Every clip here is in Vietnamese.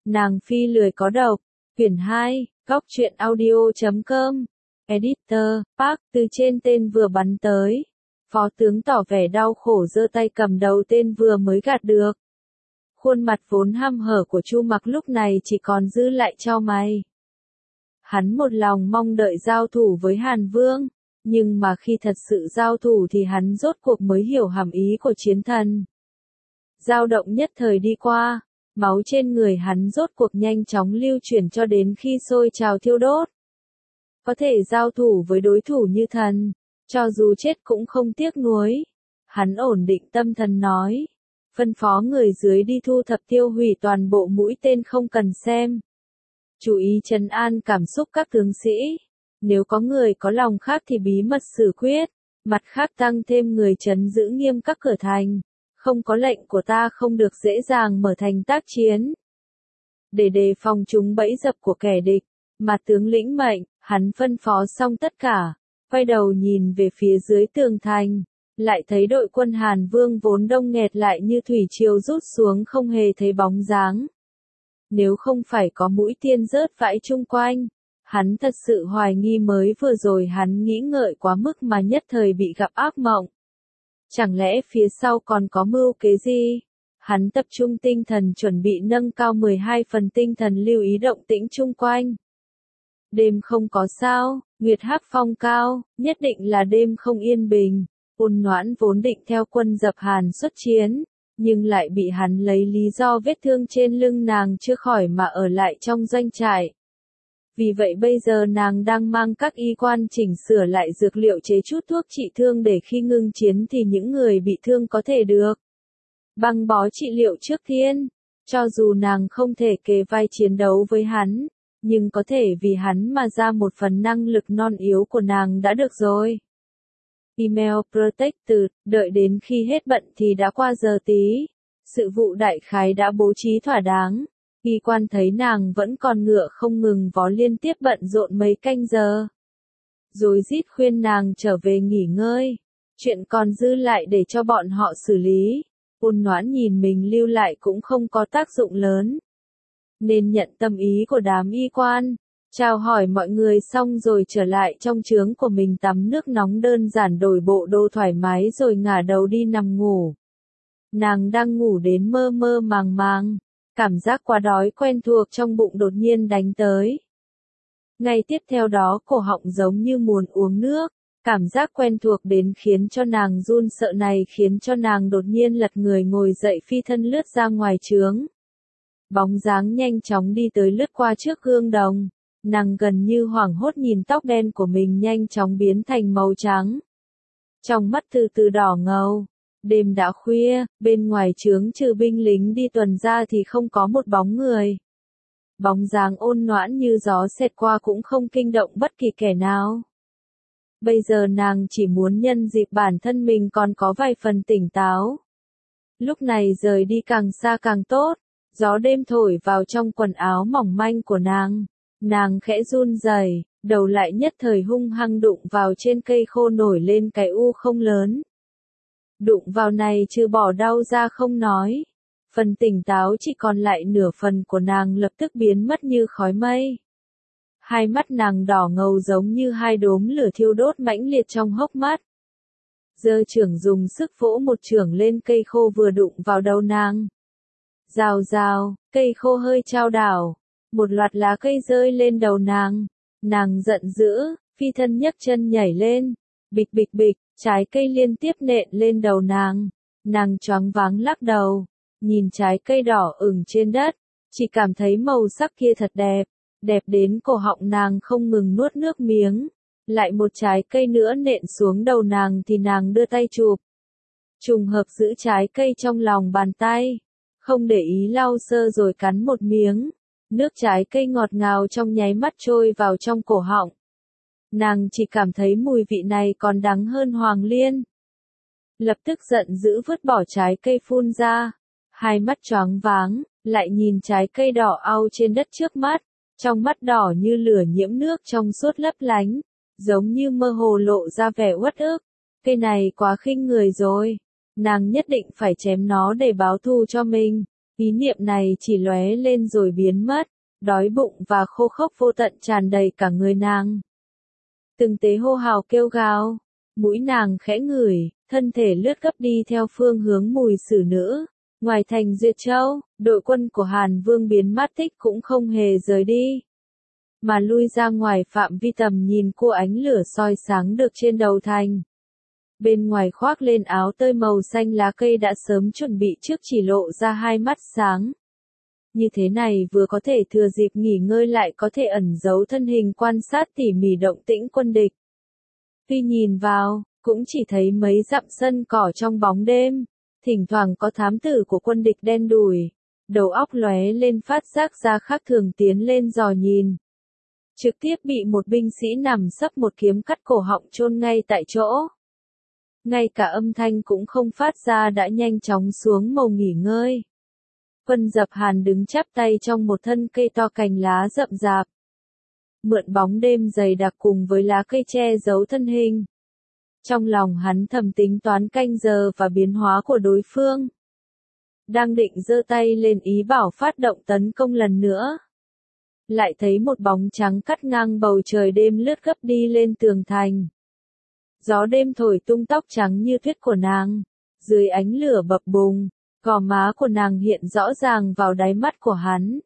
Nàng phi lười có độc. Quyển 2, góc truyện audio.com. Editor, Park, từ trên tên vừa bắn tới. Phó tướng tỏ vẻ đau khổ giơ tay cầm đầu tên vừa mới gạt được. Khuôn mặt vốn hăm hở của Chu Mặc lúc này chỉ còn dư lại chau mày. Hắn một lòng mong đợi giao thủ với Hàn Vương, nhưng mà khi thật sự giao thủ thì hắn rốt cuộc mới hiểu hàm ý của chiến thần. Dao động nhất thời đi qua, máu trên người hắn rốt cuộc nhanh chóng lưu chuyển cho đến khi sôi trào thiêu đốt. Có thể giao thủ với đối thủ như thần, cho dù chết cũng không tiếc nuối. Hắn ổn định tâm thần nói, phân phó người dưới đi thu thập tiêu hủy toàn bộ mũi tên không cần xem. Chú ý trấn an cảm xúc các tướng sĩ. Nếu có người có lòng khác thì bí mật xử quyết, mặt khác tăng thêm người trấn giữ nghiêm các cửa thành. Không có lệnh của ta không được dễ dàng mở thành tác chiến. Để đề phòng chúng bẫy dập của kẻ địch, mà tướng lĩnh mệnh, hắn phân phó xong tất cả, quay đầu nhìn về phía dưới tường thành, lại thấy đội quân Hàn Vương vốn đông nghẹt lại như thủy triều rút xuống không hề thấy bóng dáng. Nếu không phải có mũi tên rớt vãi chung quanh, hắn thật sự hoài nghi mới vừa rồi hắn nghĩ ngợi quá mức mà nhất thời bị gặp ác mộng. Chẳng lẽ phía sau còn có mưu kế gì? Hắn tập trung tinh thần chuẩn bị nâng cao 12 phần tinh thần lưu ý động tĩnh chung quanh. Đêm không có sao, nguyệt hắc phong cao, nhất định là đêm không yên bình. Ôn Noãn vốn định theo quân dập Hàn xuất chiến, nhưng lại bị hắn lấy lý do vết thương trên lưng nàng chưa khỏi mà ở lại trong doanh trại. Vì vậy bây giờ nàng đang mang các y quan chỉnh sửa lại dược liệu chế chút thuốc trị thương để khi ngưng chiến thì những người bị thương có thể được băng bó trị liệu trước tiên. Cho dù nàng không thể kề vai chiến đấu với hắn, nhưng có thể vì hắn mà ra một phần năng lực non yếu của nàng đã được rồi. Email Protected, đợi đến khi hết bận thì đã qua giờ tí. Sự vụ đại khái đã bố trí thỏa đáng. Y quan thấy nàng vẫn còn ngựa không ngừng vó liên tiếp bận rộn mấy canh giờ. Rồi rít khuyên nàng trở về nghỉ ngơi. Chuyện còn dư lại để cho bọn họ xử lý. Ôn Noãn nhìn mình lưu lại cũng không có tác dụng lớn. Nên nhận tâm ý của đám y quan. Chào hỏi mọi người xong rồi trở lại trong trướng của mình tắm nước nóng đơn giản đổi bộ đồ thoải mái rồi ngả đầu đi nằm ngủ. Nàng đang ngủ đến mơ mơ màng màng. Cảm giác quá đói quen thuộc trong bụng đột nhiên đánh tới. Ngay tiếp theo đó cổ họng giống như muốn uống nước. Cảm giác quen thuộc đến khiến cho nàng run sợ này khiến cho nàng đột nhiên lật người ngồi dậy phi thân lướt ra ngoài trướng. Bóng dáng nhanh chóng đi tới lướt qua trước gương đồng. Nàng gần như hoảng hốt nhìn tóc đen của mình nhanh chóng biến thành màu trắng. Trong mắt từ từ đỏ ngầu. Đêm đã khuya, bên ngoài trướng trừ binh lính đi tuần ra thì không có một bóng người. Bóng dáng Ôn Noãn như gió xẹt qua cũng không kinh động bất kỳ kẻ nào. Bây giờ nàng chỉ muốn nhân dịp bản thân mình còn có vài phần tỉnh táo. Lúc này rời đi càng xa càng tốt, gió đêm thổi vào trong quần áo mỏng manh của nàng. Nàng khẽ run rẩy, đầu lại nhất thời hung hăng đụng vào trên cây khô nổi lên cái u không lớn. Đụng vào này trừ bỏ đau ra không nói. Phần tỉnh táo chỉ còn lại nửa phần của nàng lập tức biến mất như khói mây. Hai mắt nàng đỏ ngầu giống như hai đốm lửa thiêu đốt mãnh liệt trong hốc mắt. Giơ chưởng dùng sức vỗ một chưởng lên cây khô vừa đụng vào đầu nàng. Rào rào, cây khô hơi chao đảo. Một loạt lá cây rơi lên đầu nàng. Nàng giận dữ, phi thân nhấc chân nhảy lên. Bịch bịch bịch, trái cây liên tiếp nện lên đầu nàng. Nàng choáng váng lắc đầu. Nhìn trái cây đỏ ửng trên đất. Chỉ cảm thấy màu sắc kia thật đẹp. Đẹp đến cổ họng nàng không ngừng nuốt nước miếng. Lại một trái cây nữa nện xuống đầu nàng thì nàng đưa tay chụp. Trùng hợp giữ trái cây trong lòng bàn tay. Không để ý lau sơ rồi cắn một miếng. Nước trái cây ngọt ngào trong nháy mắt trôi vào trong cổ họng. Nàng chỉ cảm thấy mùi vị này còn đắng hơn hoàng liên. Lập tức giận dữ vứt bỏ trái cây phun ra. Hai mắt choáng váng, lại nhìn trái cây đỏ au trên đất trước mắt. Trong mắt đỏ như lửa nhiễm nước trong suốt lấp lánh. Giống như mơ hồ lộ ra vẻ uất ức. Cây này quá khinh người rồi. Nàng nhất định phải chém nó để báo thù cho mình. Ý niệm này chỉ lóe lên rồi biến mất, đói bụng và khô khốc vô tận tràn đầy cả người nàng. Từng tế hô hào kêu gào, mũi nàng khẽ ngửi, thân thể lướt gấp đi theo phương hướng mùi xử nữ. Ngoài thành Duyệt Châu, đội quân của Hàn Vương biến mất tích cũng không hề rời đi, mà lui ra ngoài phạm vi tầm nhìn của ánh lửa soi sáng được trên đầu thành. Bên ngoài khoác lên áo tơi màu xanh lá cây đã sớm chuẩn bị trước chỉ lộ ra hai mắt sáng. Như thế này vừa có thể thừa dịp nghỉ ngơi lại có thể ẩn giấu thân hình quan sát tỉ mỉ động tĩnh quân địch. Tuy nhìn vào, cũng chỉ thấy mấy dặm sân cỏ trong bóng đêm, thỉnh thoảng có thám tử của quân địch đen đủi, đầu óc lóe lên phát giác ra khác thường tiến lên dò nhìn. Trực tiếp bị một binh sĩ nằm sấp một kiếm cắt cổ họng chôn ngay tại chỗ. Ngay cả âm thanh cũng không phát ra đã nhanh chóng xuống mồ nghỉ ngơi. Quân Dập Hàn đứng chắp tay trong một thân cây to cành lá rậm rạp. Mượn bóng đêm dày đặc cùng với lá cây che giấu thân hình. Trong lòng hắn thầm tính toán canh giờ và biến hóa của đối phương. Đang định giơ tay lên ý bảo phát động tấn công lần nữa. Lại thấy một bóng trắng cắt ngang bầu trời đêm lướt gấp đi lên tường thành. Gió đêm thổi tung tóc trắng như tuyết của nàng. Dưới ánh lửa bập bùng, gò má của nàng hiện rõ ràng vào đáy mắt của hắn.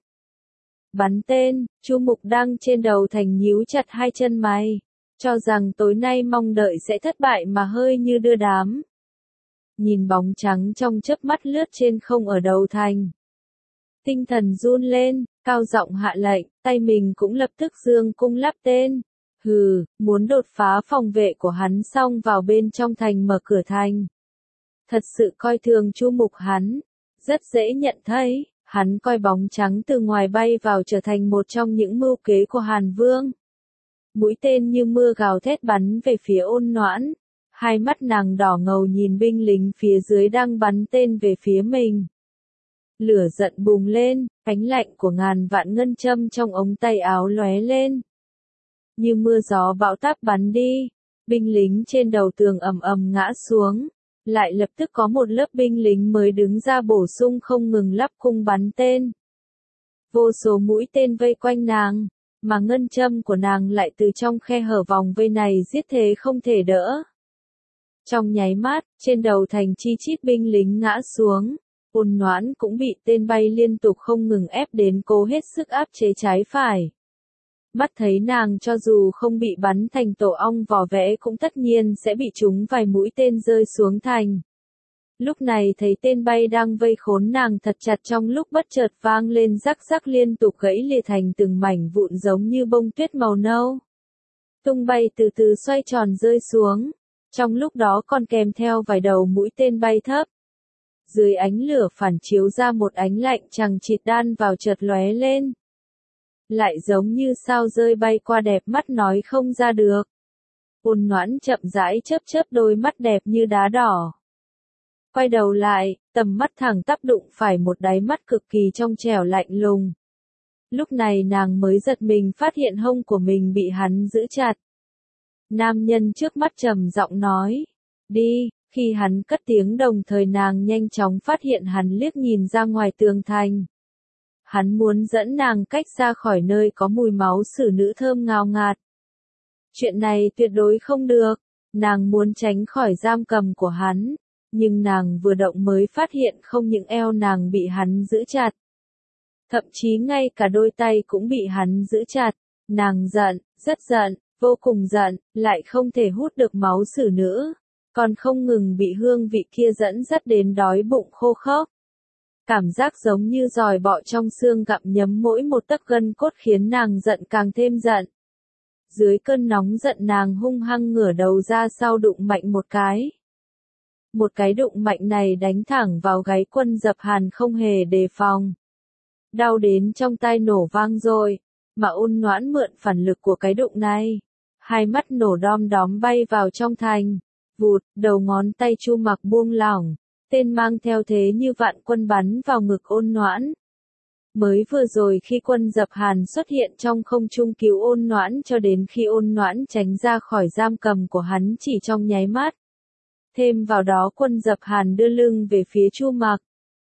Bắn tên, Chu Mục đang trên đầu thành nhíu chặt hai chân mày, cho rằng tối nay mong đợi sẽ thất bại mà hơi như đưa đám. Nhìn bóng trắng trong chớp mắt lướt trên không ở đầu thành. Tinh thần run lên, cao giọng hạ lệnh, tay mình cũng lập tức giương cung lắp tên. Hừ, muốn đột phá phòng vệ của hắn xong vào bên trong thành mở cửa thành. Thật sự coi thường Chu Mục hắn, rất dễ nhận thấy, hắn coi bóng trắng từ ngoài bay vào trở thành một trong những mưu kế của Hàn Vương. Mũi tên như mưa gào thét bắn về phía Ôn Noãn, hai mắt nàng đỏ ngầu nhìn binh lính phía dưới đang bắn tên về phía mình. Lửa giận bùng lên, ánh lạnh của ngàn vạn ngân châm trong ống tay áo lóe lên. Như mưa gió bão táp bắn đi, binh lính trên đầu tường ầm ầm ngã xuống. Lại lập tức có một lớp binh lính mới đứng ra bổ sung không ngừng lắp cung bắn tên. Vô số mũi tên vây quanh nàng, mà ngân châm của nàng lại từ trong khe hở vòng vây này giết thế không thể đỡ. Trong nháy mắt, trên đầu thành chi chít binh lính ngã xuống, Ôn Noãn cũng bị tên bay liên tục không ngừng ép đến cố hết sức áp chế trái phải. Mắt thấy nàng cho dù không bị bắn thành tổ ong vỏ vẽ cũng tất nhiên sẽ bị trúng vài mũi tên rơi xuống thành. Lúc này thấy tên bay đang vây khốn nàng thật chặt trong lúc bất chợt vang lên rắc rắc liên tục gãy lìa thành từng mảnh vụn giống như bông tuyết màu nâu. Tung bay từ từ xoay tròn rơi xuống, trong lúc đó còn kèm theo vài đầu mũi tên bay thấp. Dưới ánh lửa phản chiếu ra một ánh lạnh chằng chịt đan vào chợt lóe lên. Lại giống như sao rơi bay qua đẹp mắt nói không ra được. Ôn Noãn chậm rãi chớp chớp đôi mắt đẹp như đá đỏ. Quay đầu lại, tầm mắt thẳng tắp đụng phải một đáy mắt cực kỳ trong trẻo lạnh lùng. Lúc này nàng mới giật mình phát hiện hông của mình bị hắn giữ chặt. Nam nhân trước mắt trầm giọng nói, đi, khi hắn cất tiếng đồng thời nàng nhanh chóng phát hiện hắn liếc nhìn ra ngoài tường thành. Hắn muốn dẫn nàng cách xa khỏi nơi có mùi máu xử nữ thơm ngào ngạt. Chuyện này tuyệt đối không được, nàng muốn tránh khỏi giam cầm của hắn, nhưng nàng vừa động mới phát hiện không những eo nàng bị hắn giữ chặt. Thậm chí ngay cả đôi tay cũng bị hắn giữ chặt, nàng giận, rất giận, vô cùng giận, lại không thể hút được máu xử nữ, còn không ngừng bị hương vị kia dẫn dắt đến đói bụng khô khốc. Cảm giác giống như giòi bọ trong xương gặm nhấm mỗi một tấc gân cốt khiến nàng giận càng thêm giận. Dưới cơn nóng giận nàng hung hăng ngửa đầu ra sau đụng mạnh một cái. Một cái đụng mạnh này đánh thẳng vào gáy Quân Dập Hàn không hề đề phòng. Đau đến trong tai nổ vang rồi, mà Ôn Noãn mượn phản lực của cái đụng này. Hai mắt nổ đom đóm bay vào trong thành. Vụt, đầu ngón tay Chu Mặc buông lỏng. Tên mang theo thế như vạn quân bắn vào ngực Ôn Noãn. Mới vừa rồi khi Quân Dập Hàn xuất hiện trong không trung cứu Ôn Noãn cho đến khi Ôn Noãn tránh ra khỏi giam cầm của hắn chỉ trong nháy mắt. Thêm vào đó Quân Dập Hàn đưa lưng về phía Chu Mặc.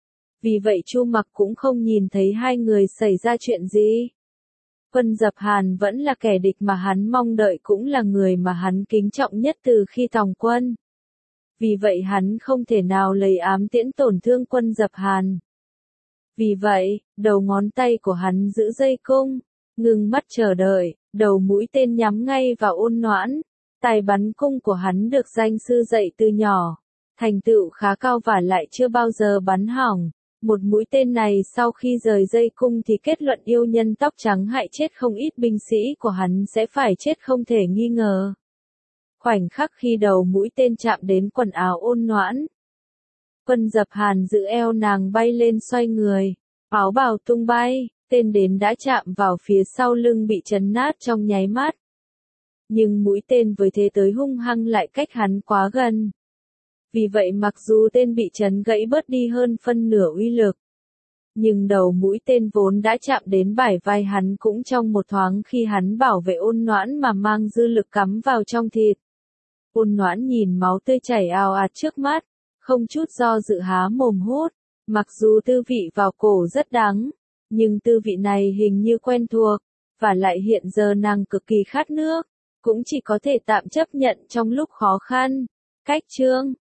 Vì vậy Chu Mặc cũng không nhìn thấy hai người xảy ra chuyện gì. Quân Dập Hàn vẫn là kẻ địch mà hắn mong đợi, cũng là người mà hắn kính trọng nhất từ khi tòng quân. Vì vậy hắn không thể nào lấy ám tiễn tổn thương Quân Dập Hàn. Vì vậy, đầu ngón tay của hắn giữ dây cung, ngưng mắt chờ đợi, đầu mũi tên nhắm ngay vào Ôn Noãn. Tài bắn cung của hắn được danh sư dạy từ nhỏ, thành tựu khá cao và lại chưa bao giờ bắn hỏng. Một mũi tên này sau khi rời dây cung thì kết luận yêu nhân tóc trắng hại chết không ít binh sĩ của hắn sẽ phải chết không thể nghi ngờ. Khoảnh khắc khi đầu mũi tên chạm đến quần áo Ôn Noãn, Quân Dập Hàn giữ eo nàng bay lên xoay người, áo bào tung bay, tên đến đã chạm vào phía sau lưng bị chấn nát trong nháy mắt. Nhưng mũi tên với thế tới hung hăng lại cách hắn quá gần. Vì vậy mặc dù tên bị chấn gãy bớt đi hơn phân nửa uy lực, nhưng đầu mũi tên vốn đã chạm đến bả vai hắn cũng trong một thoáng khi hắn bảo vệ Ôn Noãn mà mang dư lực cắm vào trong thịt. Ôn Noãn nhìn máu tươi chảy ào ạt trước mắt, không chút do dự há mồm hút. Mặc dù tư vị vào cổ rất đắng, nhưng tư vị này hình như quen thuộc, và lại hiện giờ nàng cực kỳ khát nước, cũng chỉ có thể tạm chấp nhận trong lúc khó khăn. Cách chương